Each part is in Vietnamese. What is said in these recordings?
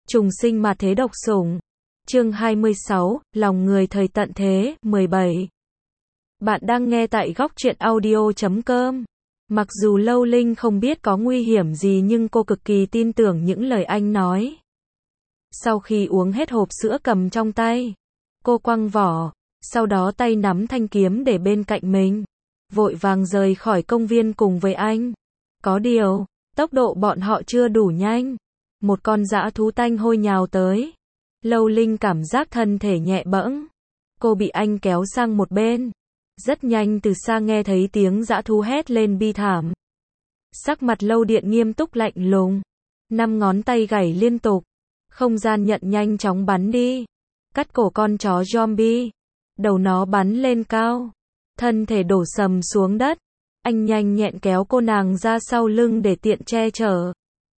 Trùng sinh mà thế độc sủng. Chương 26, lòng người thời tận thế, 17. Bạn đang nghe tại góc truyện audio.com. Mặc dù Lâu Linh không biết có nguy hiểm gì nhưng cô cực kỳ tin tưởng những lời anh nói. Sau khi uống hết hộp sữa cầm trong tay, cô quăng vỏ, sau đó tay nắm thanh kiếm để bên cạnh mình, vội vàng rời khỏi công viên cùng với anh. Có điều, tốc độ bọn họ chưa đủ nhanh. Một con dã thú tanh hôi nhào tới. Lâu Linh cảm giác thân thể nhẹ bẫng. Cô bị anh kéo sang một bên. Rất nhanh từ xa nghe thấy tiếng dã thú hét lên bi thảm. Sắc mặt Lâu Điện nghiêm túc lạnh lùng. 5 ngón tay gảy liên tục. Không gian nhận nhanh chóng bắn đi. Cắt cổ con chó zombie. Đầu nó bắn lên cao. Thân thể đổ sầm xuống đất. Anh nhanh nhẹn kéo cô nàng ra sau lưng để tiện che chở.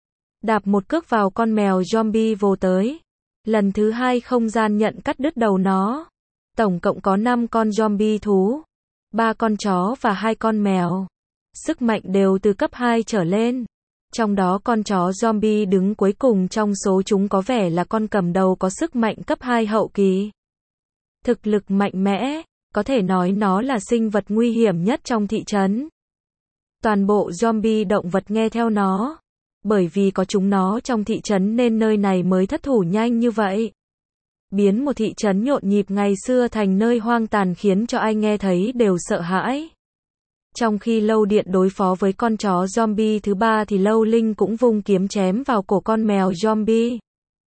Đạp một cước vào con mèo zombie vồ tới. Lần thứ 2 không gian nhận cắt đứt đầu nó. Tổng cộng có 5 con zombie thú, 3 con chó và 2 con mèo. Sức mạnh đều từ cấp 2 trở lên. Trong đó con chó zombie đứng cuối cùng trong số chúng có vẻ là con cầm đầu có sức mạnh cấp 2 hậu kỳ. Thực lực mạnh mẽ, có thể nói nó là sinh vật nguy hiểm nhất trong thị trấn. Toàn bộ zombie động vật nghe theo nó. Bởi vì có chúng nó trong thị trấn nên nơi này mới thất thủ nhanh như vậy. Biến một thị trấn nhộn nhịp ngày xưa thành nơi hoang tàn khiến cho ai nghe thấy đều sợ hãi. Trong khi Lâu Điện đối phó với con chó zombie thứ 3 thì Lâu Linh cũng vung kiếm chém vào cổ con mèo zombie.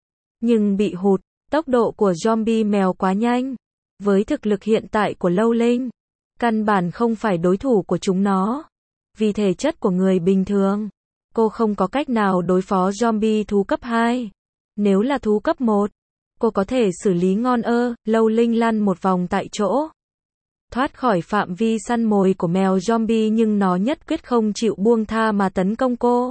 Nhưng bị hụt, tốc độ của zombie mèo quá nhanh. Với thực lực hiện tại của Lâu Linh, căn bản không phải đối thủ của chúng nó. Vì thể chất của người bình thường, cô không có cách nào đối phó zombie thú cấp 2. Nếu là thú cấp 1, cô có thể xử lý ngon ơ. Lâu Linh lăn một vòng tại chỗ. Thoát khỏi phạm vi săn mồi của mèo zombie nhưng nó nhất quyết không chịu buông tha mà tấn công cô.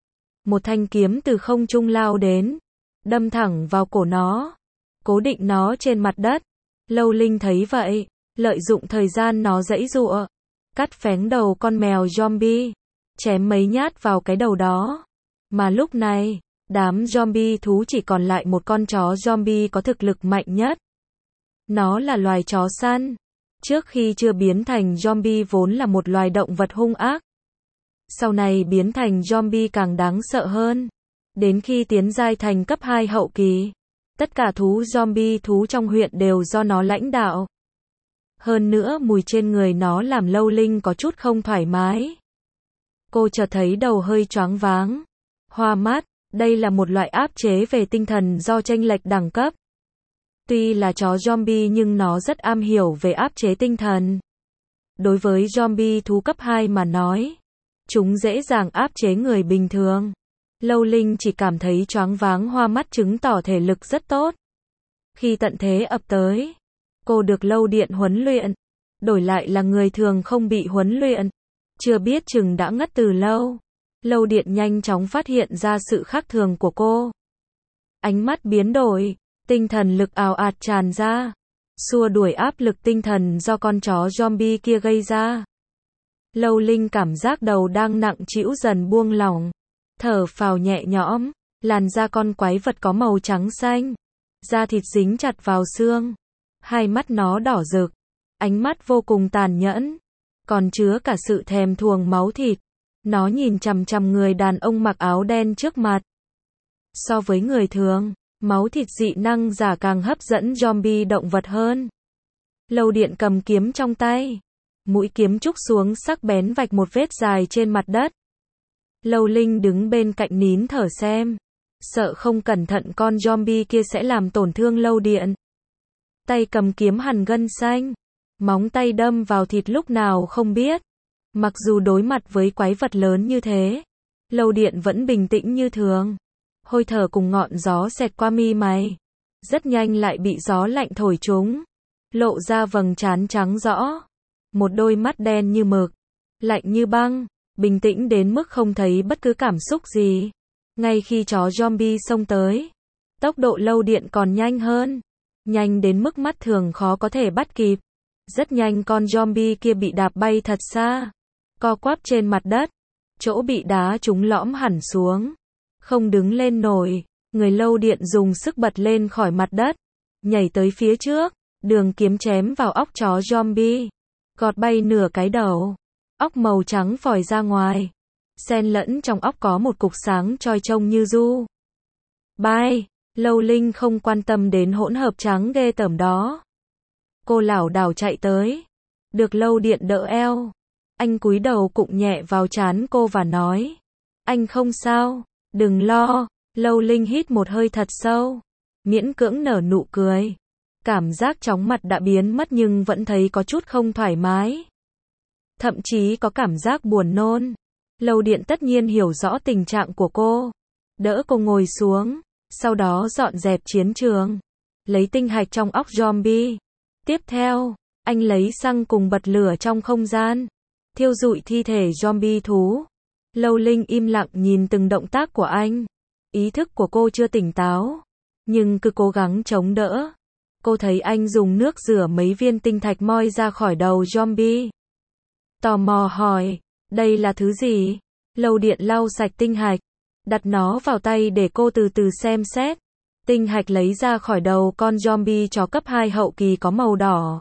Một thanh kiếm từ không trung lao đến, đâm thẳng vào cổ nó, cố định nó trên mặt đất. Lâu Linh thấy vậy, lợi dụng thời gian nó giãy giụa, cắt phén đầu con mèo zombie, chém mấy nhát vào cái đầu đó. Mà lúc này, đám zombie thú chỉ còn lại một con chó zombie có thực lực mạnh nhất. Nó là loài chó săn. Trước khi chưa biến thành zombie vốn là một loài động vật hung ác. Sau này biến thành zombie càng đáng sợ hơn. Đến khi tiến giai thành cấp 2 hậu kỳ, tất cả thú zombie thú trong huyện đều do nó lãnh đạo. Hơn nữa mùi trên người nó làm Lâu Linh có chút không thoải mái. Cô chợt thấy đầu hơi choáng váng, hoa mắt. Đây là một loại áp chế về tinh thần do chênh lệch đẳng cấp. Tuy là chó zombie nhưng nó rất am hiểu về áp chế tinh thần. Đối với zombie thú cấp 2 mà nói, chúng dễ dàng áp chế người bình thường. Lâu Linh chỉ cảm thấy choáng váng hoa mắt chứng tỏ thể lực rất tốt. Khi tận thế ập tới, cô được Lâu Điện huấn luyện. Đổi lại là người thường không bị huấn luyện, chưa biết chừng đã ngất từ lâu. Lâu Điện nhanh chóng phát hiện ra sự khác thường của cô. Ánh mắt biến đổi, tinh thần lực ào ạt tràn ra, xua đuổi áp lực tinh thần do con chó zombie kia gây ra. Lâu Linh cảm giác đầu đang nặng trĩu dần buông lỏng, thở phào nhẹ nhõm. Làn da con quái vật có màu trắng xanh, da thịt dính chặt vào xương, hai mắt nó đỏ rực, ánh mắt vô cùng tàn nhẫn, còn chứa cả sự thèm thuồng máu thịt. Nó nhìn chằm chằm người đàn ông mặc áo đen trước mặt. So với người thường, máu thịt dị năng giả càng hấp dẫn zombie động vật hơn. Lâu Điện cầm kiếm trong tay, mũi kiếm trúc xuống sắc bén vạch một vết dài trên mặt đất. Lâu Linh đứng bên cạnh nín thở xem, sợ không cẩn thận con zombie kia sẽ làm tổn thương Lâu Điện. Tay cầm kiếm hằn gân xanh, móng tay đâm vào thịt lúc nào không biết. Mặc dù đối mặt với quái vật lớn như thế, Lâu Điện vẫn bình tĩnh như thường. Hơi thở cùng ngọn gió xẹt qua mi mày, rất nhanh lại bị gió lạnh thổi trúng, lộ ra vầng trán trắng rõ, một đôi mắt đen như mực, lạnh như băng, bình tĩnh đến mức không thấy bất cứ cảm xúc gì. Ngay khi chó zombie xông tới, tốc độ Lâu Điện còn nhanh hơn, nhanh đến mức mắt thường khó có thể bắt kịp. Rất nhanh con zombie kia bị đạp bay thật xa, co quắp trên mặt đất, chỗ bị đá trúng lõm hẳn xuống, không đứng lên nổi. Người Lâu Điện dùng sức bật lên khỏi mặt đất, nhảy tới phía trước, đường kiếm chém vào óc chó zombie, gọt bay nửa cái đầu. Óc màu trắng phòi ra ngoài, xen lẫn trong óc có một cục sáng choi trông như du. Bay, Lâu Linh không quan tâm đến hỗn hợp trắng ghê tởm đó. Cô lảo đảo chạy tới, được Lâu Điện đỡ eo. Anh cúi đầu cụng nhẹ vào trán cô và nói, anh không sao, đừng lo. Lâu Linh hít một hơi thật sâu, miễn cưỡng nở nụ cười. Cảm giác chóng mặt đã biến mất nhưng vẫn thấy có chút không thoải mái. Thậm chí có cảm giác buồn nôn. Lâu Điện tất nhiên hiểu rõ tình trạng của cô. Đỡ cô ngồi xuống, sau đó dọn dẹp chiến trường. Lấy tinh hạch trong óc zombie. Tiếp theo, anh lấy xăng cùng bật lửa trong không gian. Thiêu rụi thi thể zombie thú. Lâu Linh im lặng nhìn từng động tác của anh. Ý thức của cô chưa tỉnh táo, nhưng cứ cố gắng chống đỡ. Cô thấy anh dùng nước rửa mấy viên tinh thạch moi ra khỏi đầu zombie. Tò mò hỏi, đây là thứ gì? Lâu Điện lau sạch tinh hạch, đặt nó vào tay để cô từ từ xem xét. Tinh hạch lấy ra khỏi đầu con zombie chó cấp 2 hậu kỳ có màu đỏ,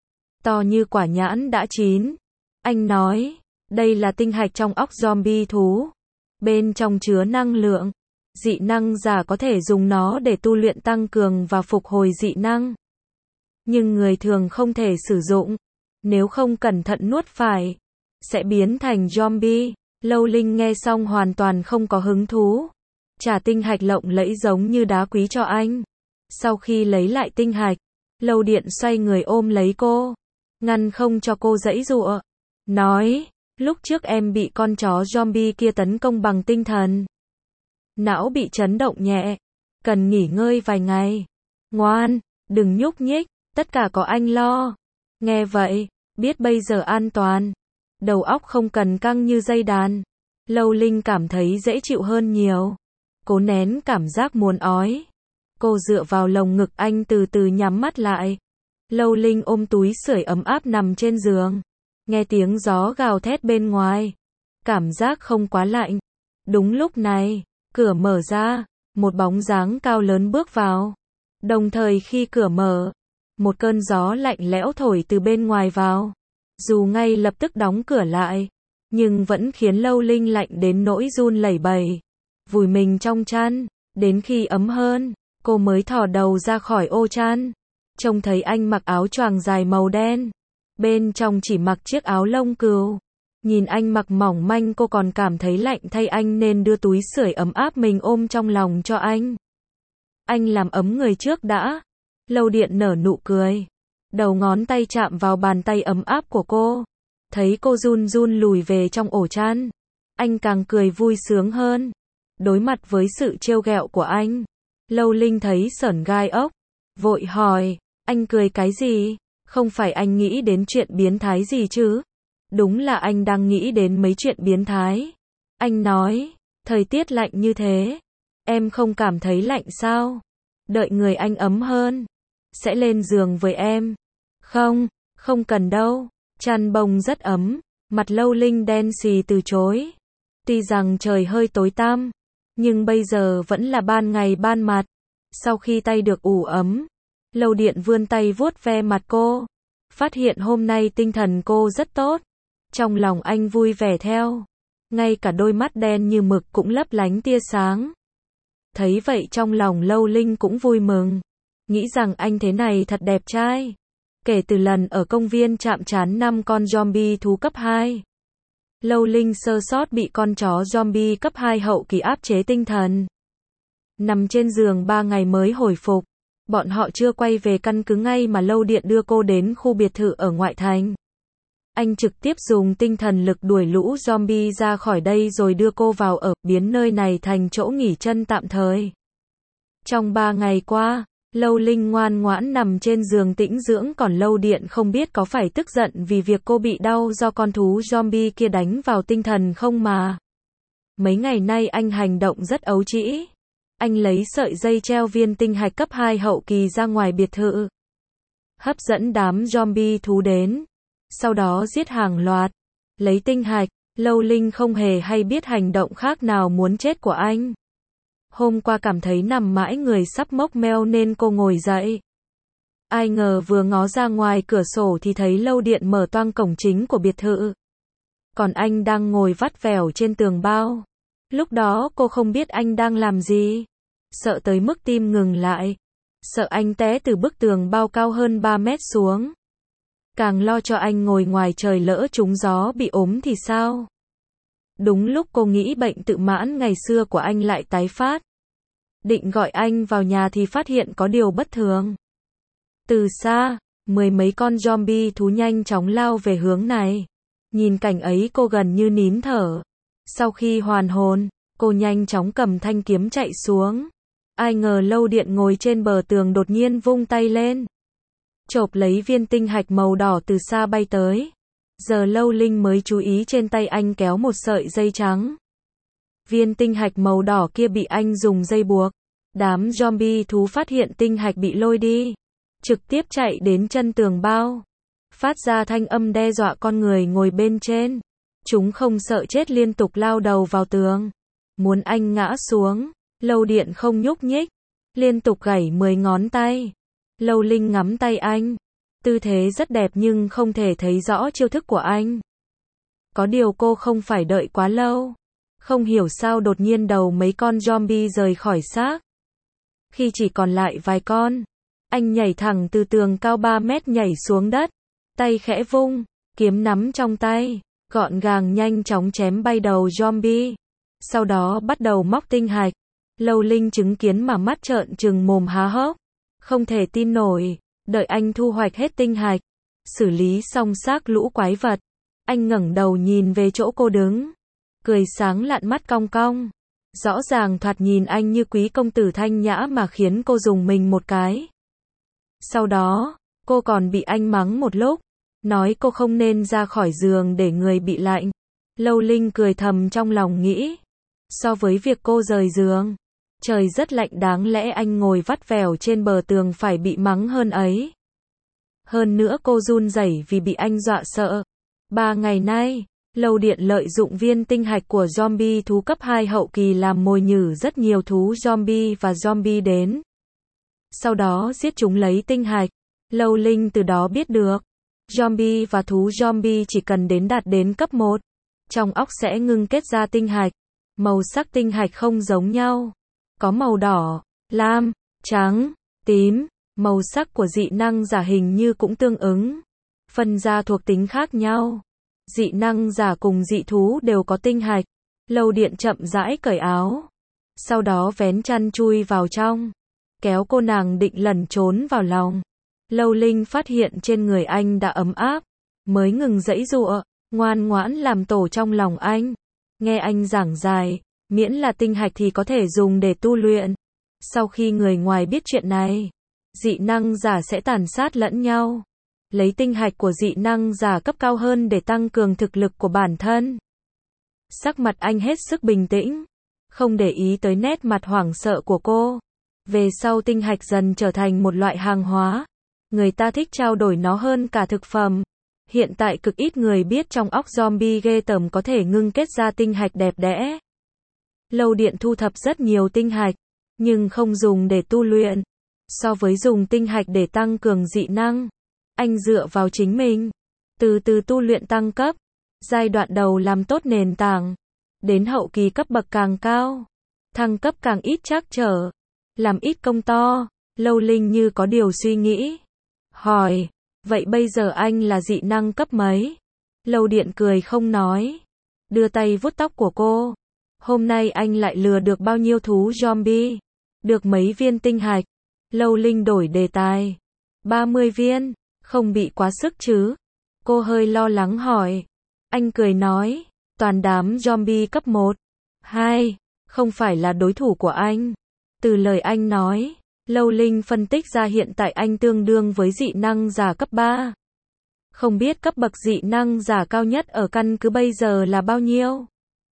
to như quả nhãn đã chín. Anh nói, đây là tinh hạch trong óc zombie thú. Bên trong chứa năng lượng. Dị năng giả có thể dùng nó để tu luyện tăng cường và phục hồi dị năng. Nhưng người thường không thể sử dụng. Nếu không cẩn thận nuốt phải, sẽ biến thành zombie. Lâu Linh nghe xong hoàn toàn không có hứng thú. Trả tinh hạch lộng lẫy giống như đá quý cho anh. Sau khi lấy lại tinh hạch, Lâu Điện xoay người ôm lấy cô, ngăn không cho cô giãy giụa. Nói, lúc trước em bị con chó zombie kia tấn công bằng tinh thần. Não bị chấn động nhẹ, cần nghỉ ngơi vài ngày. Ngoan, đừng nhúc nhích, tất cả có anh lo. Nghe vậy, biết bây giờ an toàn. Đầu óc không cần căng như dây đàn. Lâu Linh cảm thấy dễ chịu hơn nhiều. Cố nén cảm giác muốn ói. Cô dựa vào lồng ngực anh từ từ nhắm mắt lại. Lâu Linh ôm túi sưởi ấm áp nằm trên giường. Nghe tiếng gió gào thét bên ngoài. Cảm giác không quá lạnh. Đúng lúc này, cửa mở ra, một bóng dáng cao lớn bước vào. Đồng thời khi cửa mở, một cơn gió lạnh lẽo thổi từ bên ngoài vào. Dù ngay lập tức đóng cửa lại, nhưng vẫn khiến Lâu Linh lạnh đến nỗi run lẩy bẩy. Vùi mình trong chăn, đến khi ấm hơn, cô mới thò đầu ra khỏi ô chăn. Trông thấy anh mặc áo choàng dài màu đen, bên trong chỉ mặc chiếc áo lông cừu. Nhìn anh mặc mỏng manh cô còn cảm thấy lạnh thay anh nên đưa túi sưởi ấm áp mình ôm trong lòng cho anh. Anh làm ấm người trước đã. Lâu Điện nở nụ cười. Đầu ngón tay chạm vào bàn tay ấm áp của cô. Thấy cô run run lùi về trong ổ chăn. Anh càng cười vui sướng hơn. Đối mặt với sự trêu ghẹo của anh, Lâu Linh thấy sởn gai ốc. Vội hỏi, anh cười cái gì? Không phải anh nghĩ đến chuyện biến thái gì chứ? Đúng là anh đang nghĩ đến mấy chuyện biến thái. Anh nói, thời tiết lạnh như thế, em không cảm thấy lạnh sao? Đợi người anh ấm hơn, sẽ lên giường với em. Không, không cần đâu, chăn bông rất ấm. Mặt Lâu Linh đen xì từ chối. Tuy rằng trời hơi tối tăm, nhưng bây giờ vẫn là ban ngày ban mặt. Sau khi tay được ủ ấm, Lâu Điện vươn tay vuốt ve mặt cô. Phát hiện hôm nay tinh thần cô rất tốt. Trong lòng anh vui vẻ theo. Ngay cả đôi mắt đen như mực cũng lấp lánh tia sáng. Thấy vậy trong lòng Lâu Linh cũng vui mừng. Nghĩ rằng anh thế này thật đẹp trai. Kể từ lần ở công viên chạm trán 5 con zombie thú cấp 2. Lâu Linh sơ sót bị con chó zombie cấp 2 hậu kỳ áp chế tinh thần. Nằm trên giường 3 ngày mới hồi phục. Bọn họ chưa quay về căn cứ ngay mà Lâu Điện đưa cô đến khu biệt thự ở ngoại thành. Anh trực tiếp dùng tinh thần lực đuổi lũ zombie ra khỏi đây rồi đưa cô vào ở, biến nơi này thành chỗ nghỉ chân tạm thời. Trong 3 ngày qua, Lâu Linh ngoan ngoãn nằm trên giường tĩnh dưỡng còn Lâu Điện không biết có phải tức giận vì việc cô bị đau do con thú zombie kia đánh vào tinh thần không mà. Mấy ngày nay anh hành động rất ấu trĩ. Anh lấy sợi dây treo viên tinh hạch cấp 2 hậu kỳ ra ngoài biệt thự. Hấp dẫn đám zombie thú đến. Sau đó giết hàng loạt. Lấy tinh hạch, Lâu Linh không hề hay biết hành động khác nào muốn chết của anh. Hôm qua cảm thấy nằm mãi người sắp mốc meo nên cô ngồi dậy. Ai ngờ vừa ngó ra ngoài cửa sổ thì thấy Lâu Điện mở toang cổng chính của biệt thự. Còn anh đang ngồi vắt vẻo trên tường bao. Lúc đó cô không biết anh đang làm gì. Sợ tới mức tim ngừng lại. Sợ anh té từ bức tường bao cao hơn 3 mét xuống. Càng lo cho anh ngồi ngoài trời lỡ trúng gió bị ốm thì sao? Đúng lúc cô nghĩ bệnh tự mãn ngày xưa của anh lại tái phát. Định gọi anh vào nhà thì phát hiện có điều bất thường. Từ xa, 10 mấy con zombie thú nhanh chóng lao về hướng này. Nhìn cảnh ấy cô gần như nín thở. Sau khi hoàn hồn, cô nhanh chóng cầm thanh kiếm chạy xuống. Ai ngờ Lâu Điện ngồi trên bờ tường đột nhiên vung tay lên. Chộp lấy viên tinh hạch màu đỏ từ xa bay tới. Giờ Lâu Linh mới chú ý trên tay anh kéo một sợi dây trắng. Viên tinh hạch màu đỏ kia bị anh dùng dây buộc. Đám zombie thú phát hiện tinh hạch bị lôi đi. Trực tiếp chạy đến chân tường bao. Phát ra thanh âm đe dọa con người ngồi bên trên. Chúng không sợ chết liên tục lao đầu vào tường. Muốn anh ngã xuống. Lâu Điện không nhúc nhích. Liên tục gảy 10 ngón tay. Lâu Linh ngắm tay anh. Tư thế rất đẹp nhưng không thể thấy rõ chiêu thức của anh. Có điều cô không phải đợi quá lâu. Không hiểu sao đột nhiên đầu mấy con zombie rời khỏi xác. Khi chỉ còn lại vài con, anh nhảy thẳng từ tường cao 3 mét nhảy xuống đất. Tay khẽ vung, kiếm nắm trong tay, gọn gàng nhanh chóng chém bay đầu zombie. Sau đó bắt đầu móc tinh hạch. Lâu Linh chứng kiến mà mắt trợn trừng mồm há hốc. Không thể tin nổi, đợi anh thu hoạch hết tinh hạch, xử lý xong xác lũ quái vật. Anh ngẩng đầu nhìn về chỗ cô đứng, cười sáng lạn mắt cong cong. Rõ ràng thoạt nhìn anh như quý công tử thanh nhã mà khiến cô rùng mình một cái. Sau đó, cô còn bị anh mắng một lúc, nói cô không nên ra khỏi giường để người bị lạnh. Lâu Linh cười thầm trong lòng nghĩ, so với việc cô rời giường, trời rất lạnh đáng lẽ anh ngồi vắt vẻo trên bờ tường phải bị mắng hơn ấy. Hơn nữa cô run rẩy vì bị anh dọa sợ. 3 ngày nay, Lâu Điện lợi dụng viên tinh hạch của zombie thú cấp 2 hậu kỳ làm mồi nhử rất nhiều thú zombie và zombie đến. Sau đó giết chúng lấy tinh hạch. Lâu Linh từ đó biết được, zombie và thú zombie chỉ cần đạt đến cấp 1, trong óc sẽ ngưng kết ra tinh hạch. Màu sắc tinh hạch không giống nhau. Có màu đỏ, lam, trắng, tím. Màu sắc của dị năng giả hình như cũng tương ứng. Phân ra thuộc tính khác nhau. Dị năng giả cùng dị thú đều có tinh hạch. Lâu Điện chậm rãi cởi áo. Sau đó vén chăn chui vào trong. Kéo cô nàng định lẩn trốn vào lòng. Lâu Linh phát hiện trên người anh đã ấm áp. Mới ngừng giãy giụa, ngoan ngoãn làm tổ trong lòng anh. Nghe anh giảng giải, miễn là tinh hạch thì có thể dùng để tu luyện. Sau khi người ngoài biết chuyện này, dị năng giả sẽ tàn sát lẫn nhau. Lấy tinh hạch của dị năng giả cấp cao hơn để tăng cường thực lực của bản thân. Sắc mặt anh hết sức bình tĩnh, không để ý tới nét mặt hoảng sợ của cô. Về sau tinh hạch dần trở thành một loại hàng hóa. Người ta thích trao đổi nó hơn cả thực phẩm. Hiện tại cực ít người biết trong óc zombie ghê tởm có thể ngưng kết ra tinh hạch đẹp đẽ. Lâu Điện thu thập rất nhiều tinh hạch, nhưng không dùng để tu luyện. So với dùng tinh hạch để tăng cường dị năng, anh dựa vào chính mình, từ từ tu luyện tăng cấp. Giai đoạn đầu làm tốt nền tảng, đến hậu kỳ cấp bậc càng cao, thăng cấp càng ít trắc trở, làm ít công to. Lâu Linh như có điều suy nghĩ, hỏi, vậy bây giờ anh là dị năng cấp mấy? Lâu Điện cười không nói, đưa tay vuốt tóc của cô. Hôm nay anh lại lừa được bao nhiêu thú zombie? Được mấy viên tinh hạch? Lâu Linh đổi đề tài. 30 viên, không bị quá sức chứ? Cô hơi lo lắng hỏi. Anh cười nói, toàn đám zombie cấp 1, 2, không phải là đối thủ của anh. Từ lời anh nói, Lâu Linh phân tích ra hiện tại anh tương đương với dị năng giả cấp 3. Không biết cấp bậc dị năng giả cao nhất ở căn cứ bây giờ là bao nhiêu?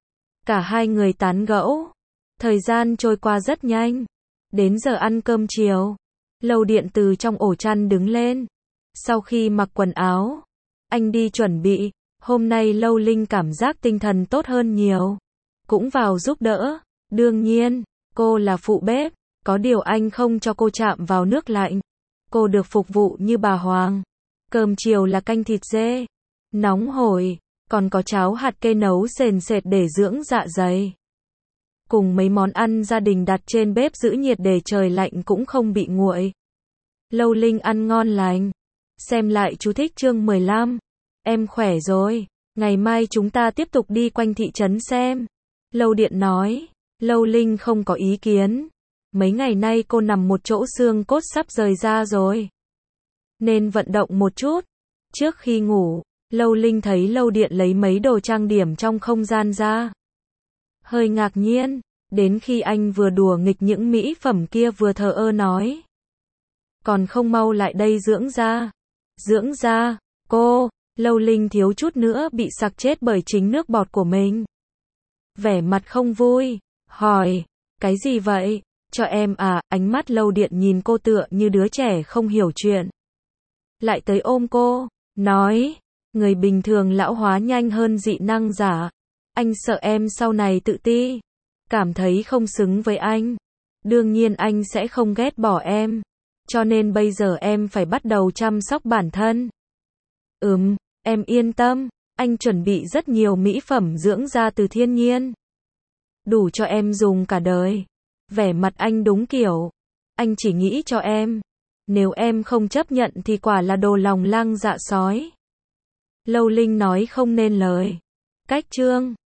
Cả hai người tán gẫu. Thời gian trôi qua rất nhanh. Đến giờ ăn cơm chiều, Lâu Điện từ trong ổ chăn đứng lên. Sau khi mặc quần áo, anh đi chuẩn bị. Hôm nay Lâu Linh cảm giác tinh thần tốt hơn nhiều. Cũng vào giúp đỡ. Đương nhiên, Cô là phụ bếp, có điều anh không cho cô chạm vào nước lạnh. Cô được phục vụ như bà Hoàng. Cơm chiều là canh thịt dê, nóng hổi, còn có cháo hạt kê nấu sền sệt để dưỡng dạ dày. Cùng mấy món ăn gia đình đặt trên bếp giữ nhiệt để trời lạnh cũng không bị nguội. Lâu Linh ăn ngon lành. Xem lại chú thích chương 15. Em khỏe rồi, ngày mai chúng ta tiếp tục đi quanh thị trấn xem. Lâu Điện nói. Lâu Linh không có ý kiến. Mấy ngày nay cô nằm một chỗ xương cốt sắp rời ra rồi. Nên vận động một chút. Trước khi ngủ, Lâu Linh thấy Lâu Điện lấy mấy đồ trang điểm trong không gian ra. Hơi ngạc nhiên, đến khi anh vừa đùa nghịch những mỹ phẩm kia vừa thờ ơ nói. Còn không mau lại đây dưỡng da. Dưỡng da, cô, Lâu Linh thiếu chút nữa bị sặc chết bởi chính nước bọt của mình. Vẻ mặt không vui, hỏi, cái gì vậy? Cho em à, ánh mắt Lâu Điện nhìn cô tựa như đứa trẻ không hiểu chuyện. Lại tới ôm cô, nói, người bình thường lão hóa nhanh hơn dị năng giả. Anh sợ em sau này tự ti, cảm thấy không xứng với anh. Đương nhiên anh sẽ không ghét bỏ em. Cho nên bây giờ em phải bắt đầu chăm sóc bản thân. Em yên tâm, anh chuẩn bị rất nhiều mỹ phẩm dưỡng da từ thiên nhiên. Đủ cho em dùng cả đời. Vẻ mặt anh đúng kiểu. Anh chỉ nghĩ cho em. Nếu em không chấp nhận thì quả là đồ lòng lang dạ sói. Lâu Linh nói không nên lời. Cách chương